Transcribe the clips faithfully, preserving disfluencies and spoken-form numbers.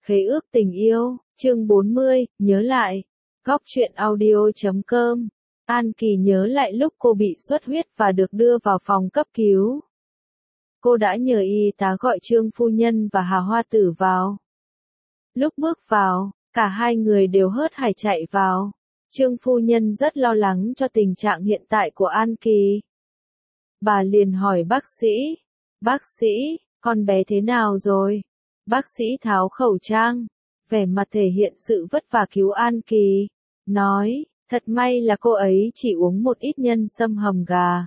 Khế ước tình yêu, chương bốn mươi, nhớ lại. Góc truyện audio chấm com. An Kỳ nhớ lại lúc cô bị xuất huyết và được đưa vào phòng cấp cứu. Cô đã nhờ y tá gọi Trương phu nhân và Hà Hoa Tử vào. Lúc bước vào, cả hai người đều hớt hải chạy vào. Trương phu nhân rất lo lắng cho tình trạng hiện tại của An Kỳ. Bà liền hỏi bác sĩ, bác sĩ, con bé thế nào rồi? Bác sĩ tháo khẩu trang, vẻ mặt thể hiện sự vất vả cứu An Kỳ, nói, thật may là cô ấy chỉ uống một ít nhân sâm hầm gà.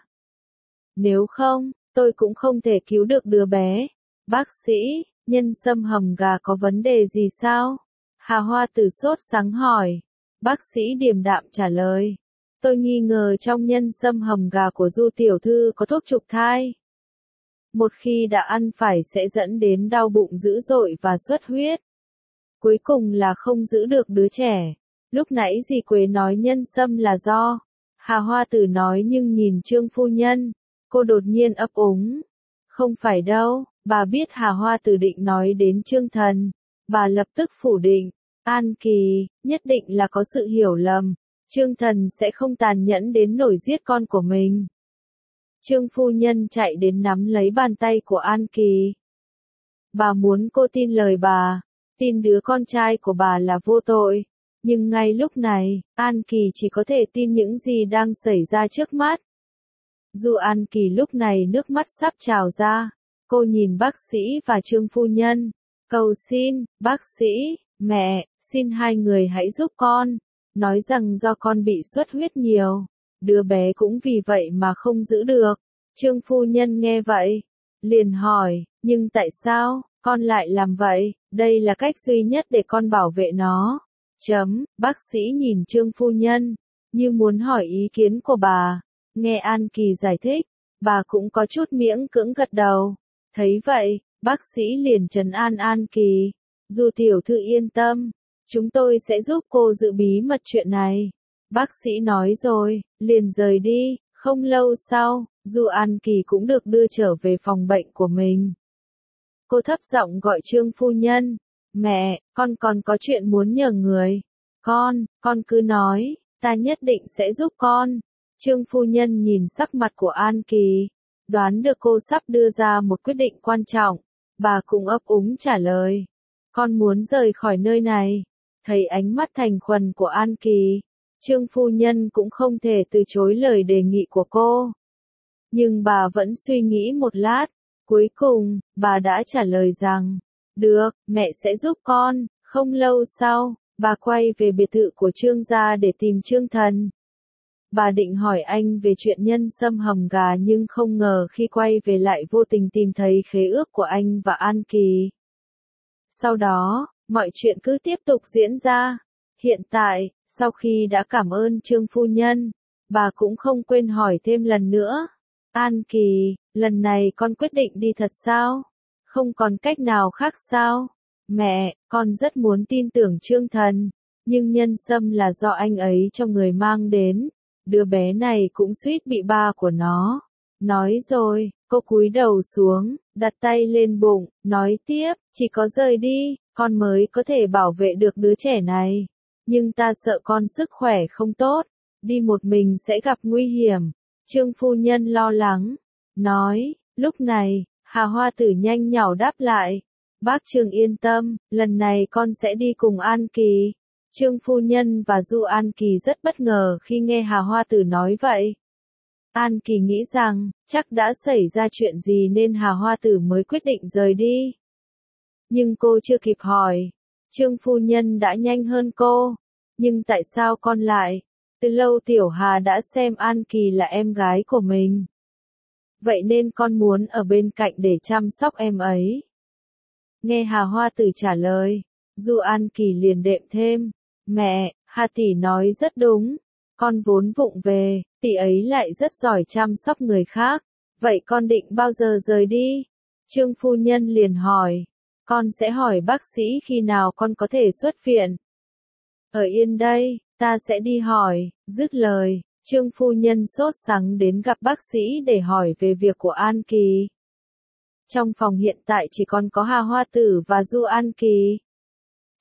Nếu không, tôi cũng không thể cứu được đứa bé. Bác sĩ, nhân sâm hầm gà có vấn đề gì sao? Hà Hoa Tử sốt sắng hỏi. Bác sĩ điềm đạm trả lời. Tôi nghi ngờ trong nhân sâm hầm gà của Du tiểu thư có thuốc trục thai. Một khi đã ăn phải sẽ dẫn đến đau bụng dữ dội và xuất huyết. Cuối cùng là không giữ được đứa trẻ. Lúc nãy dì Quế nói nhân sâm là do. Hà Hoa Tử nói nhưng nhìn Trương phu nhân. Cô đột nhiên ấp úng. Không phải đâu, bà biết Hà Hoa Tử định nói đến Trương Thần. Bà lập tức phủ định. An Kỳ, nhất định là có sự hiểu lầm. Trương Thần sẽ không tàn nhẫn đến nổi giết con của mình. Trương phu nhân chạy đến nắm lấy bàn tay của An Kỳ. Bà muốn cô tin lời bà, tin đứa con trai của bà là vô tội. Nhưng ngay lúc này, An Kỳ chỉ có thể tin những gì đang xảy ra trước mắt. Dù An Kỳ lúc này nước mắt sắp trào ra, cô nhìn bác sĩ và Trương phu nhân, cầu xin, bác sĩ, mẹ, xin hai người hãy giúp con, nói rằng do con bị xuất huyết nhiều. Đứa bé cũng vì vậy mà không giữ được. Trương phu nhân nghe vậy, liền hỏi, nhưng tại sao, con lại làm vậy, đây là cách duy nhất để con bảo vệ nó. Chấm, bác sĩ nhìn Trương phu nhân, như muốn hỏi ý kiến của bà. Nghe An Kỳ giải thích, bà cũng có chút miễn cưỡng gật đầu. Thấy vậy, bác sĩ liền trấn an An Kỳ. Du tiểu thư yên tâm, chúng tôi sẽ giúp cô giữ bí mật chuyện này. Bác sĩ nói rồi, liền rời đi, không lâu sau, Du An Kỳ cũng được đưa trở về phòng bệnh của mình. Cô thấp giọng gọi Trương phu nhân, mẹ, con còn có chuyện muốn nhờ người. Con, con cứ nói, ta nhất định sẽ giúp con. Trương phu nhân nhìn sắc mặt của An Kỳ, đoán được cô sắp đưa ra một quyết định quan trọng, bà cũng ấp úng trả lời. Con muốn rời khỏi nơi này. Thấy ánh mắt thành khẩn của An Kỳ, Trương phu nhân cũng không thể từ chối lời đề nghị của cô. Nhưng bà vẫn suy nghĩ một lát, cuối cùng, bà đã trả lời rằng, được, mẹ sẽ giúp con. Không lâu sau, bà quay về biệt thự của Trương gia để tìm Trương Thần. Bà định hỏi anh về chuyện nhân sâm hầm gà nhưng không ngờ khi quay về lại vô tình tìm thấy khế ước của anh và An Kỳ. Sau đó, mọi chuyện cứ tiếp tục diễn ra. Hiện tại, sau khi đã cảm ơn Trương phu nhân, bà cũng không quên hỏi thêm lần nữa. An Kỳ, lần này con quyết định đi thật sao? Không còn cách nào khác sao? Mẹ, con rất muốn tin tưởng Trương Thần, nhưng nhân sâm là do anh ấy cho người mang đến. Đứa bé này cũng suýt bị ba của nó. Nói rồi, cô cúi đầu xuống, đặt tay lên bụng, nói tiếp, chỉ có rời đi, con mới có thể bảo vệ được đứa trẻ này. Nhưng ta sợ con sức khỏe không tốt, đi một mình sẽ gặp nguy hiểm. Trương phu nhân lo lắng, nói, lúc này, Hà Hoa Tử nhanh nhảu đáp lại. Bác Trương yên tâm, lần này con sẽ đi cùng An Kỳ. Trương phu nhân và Du An Kỳ rất bất ngờ khi nghe Hà Hoa Tử nói vậy. An Kỳ nghĩ rằng, chắc đã xảy ra chuyện gì nên Hà Hoa Tử mới quyết định rời đi. Nhưng cô chưa kịp hỏi. Trương phu nhân đã nhanh hơn cô. Nhưng tại sao con lại? Từ lâu Tiểu Hà đã xem An Kỳ là em gái của mình. Vậy nên con muốn ở bên cạnh để chăm sóc em ấy. Nghe Hà Hoa Tử trả lời, Du An Kỳ liền đệm thêm. Mẹ, Hà tỷ nói rất đúng. Con vốn vụng về, tỷ ấy lại rất giỏi chăm sóc người khác. Vậy con định bao giờ rời đi? Trương phu nhân liền hỏi. Con sẽ hỏi bác sĩ khi nào con có thể xuất viện. Ở yên đây, ta sẽ đi hỏi. Dứt lời, Trương phu nhân sốt sắng đến gặp bác sĩ để hỏi về việc của An Kỳ. Trong phòng hiện tại chỉ còn có Hà Hoa Tử và Du An Kỳ.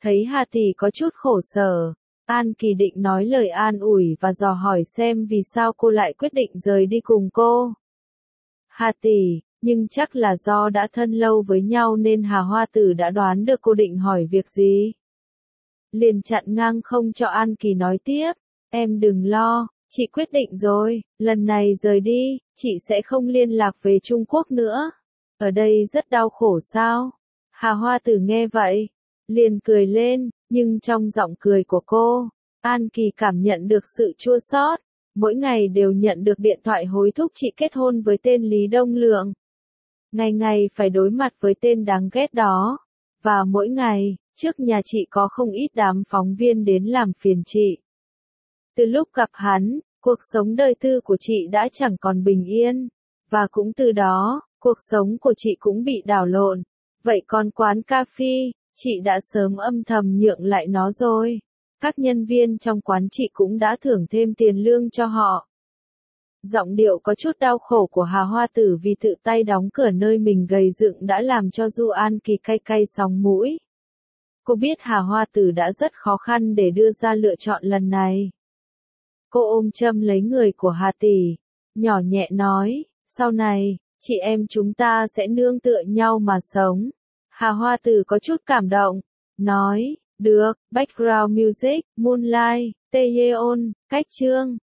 Thấy Hà tỷ có chút khổ sở, An Kỳ định nói lời an ủi và dò hỏi xem vì sao cô lại quyết định rời đi cùng cô. Hà tỷ, nhưng chắc là do đã thân lâu với nhau nên Hà Hoa Tử đã đoán được cô định hỏi việc gì. Liền chặn ngang không cho An Kỳ nói tiếp, em đừng lo, chị quyết định rồi, lần này rời đi, chị sẽ không liên lạc về Trung Quốc nữa. Ở đây rất đau khổ sao? Hà Hoa Tử nghe vậy, liền cười lên, nhưng trong giọng cười của cô, An Kỳ cảm nhận được sự chua xót. Mỗi ngày đều nhận được điện thoại hối thúc chị kết hôn với tên Lý Đông Lượng. Ngày ngày phải đối mặt với tên đáng ghét đó. Và mỗi ngày, trước nhà chị có không ít đám phóng viên đến làm phiền chị. Từ lúc gặp hắn, cuộc sống đời tư của chị đã chẳng còn bình yên. Và cũng từ đó, cuộc sống của chị cũng bị đảo lộn. Vậy còn quán cà phê, chị đã sớm âm thầm nhượng lại nó rồi. Các nhân viên trong quán chị cũng đã thưởng thêm tiền lương cho họ. Giọng điệu có chút đau khổ của Hà Hoa Tử vì tự tay đóng cửa nơi mình gầy dựng đã làm cho Du An Kỳ cay cay sóng mũi. Cô biết Hà Hoa Tử đã rất khó khăn để đưa ra lựa chọn lần này. Cô ôm châm lấy người của Hà tỷ, nhỏ nhẹ nói, sau này, chị em chúng ta sẽ nương tựa nhau mà sống. Hà Hoa Tử có chút cảm động, nói, được, background music, Moonlight, Taeyeon, cách chương.